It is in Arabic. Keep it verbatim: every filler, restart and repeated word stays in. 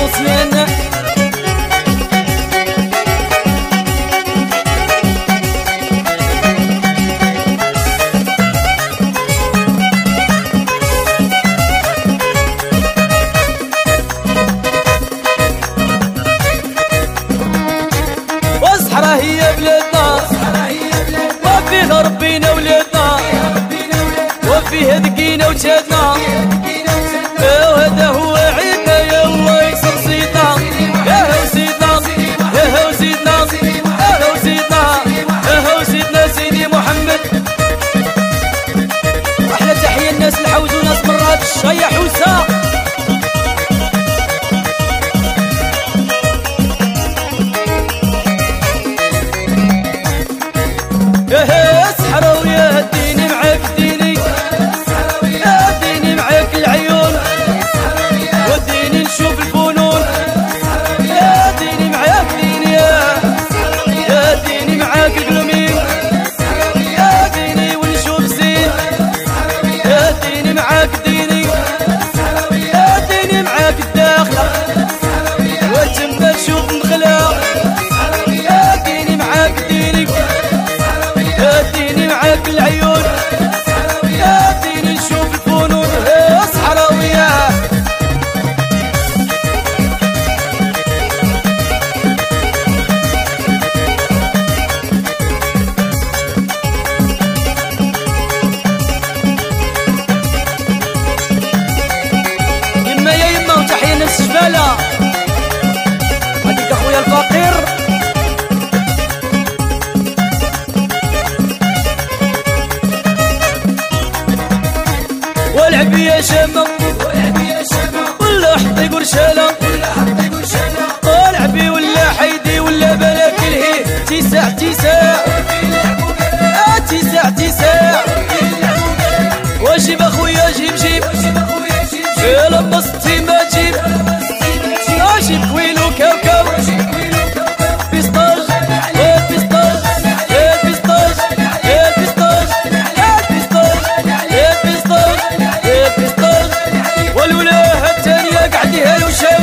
مصيان. والصحراء هي بلادنا وفيه ربينا ولادنا وفيه دقينا وجادنا، وهذا هو عيدنا يا الله يكسر سيدنا. يا هو سيدنا يا هو سيدنا يا هو سيدنا يا هو سيدنا سيدي محمد. احلى تحية الناس الحوز وناس مرات الشاية حوسة. يا سحرة ويا هديني معاك ديني، هديني معاك العيون وديني نشوف الفنون. هديني معاك ديني هديني معاك القلومين، هديني ونشوف زين. هديني معاك ديني هديني معاك الداخلة وتما نشوف مخلاق. هديني معاك ديني هديني معاك العيون هديني نشوف الفنون. يا صحراوية يما يا يما وتحية نفس الجبالة. هديك اخويا الفقير والعب يا شامة ولا حطي قرشالة، والعبي ولا حيدي ولا بلاك الهي. تسع تسع تسع تسع وجيب اخويا جيب جيب يا لمستي ما جيب. جيب كويلو كاوكاو بيسطاج يا بيسطاج يا بيسطاج يا بيسطاج يا بيسطاج يا بيسطاج يا بيسطاج. والولاها الثانية قعديها له شاي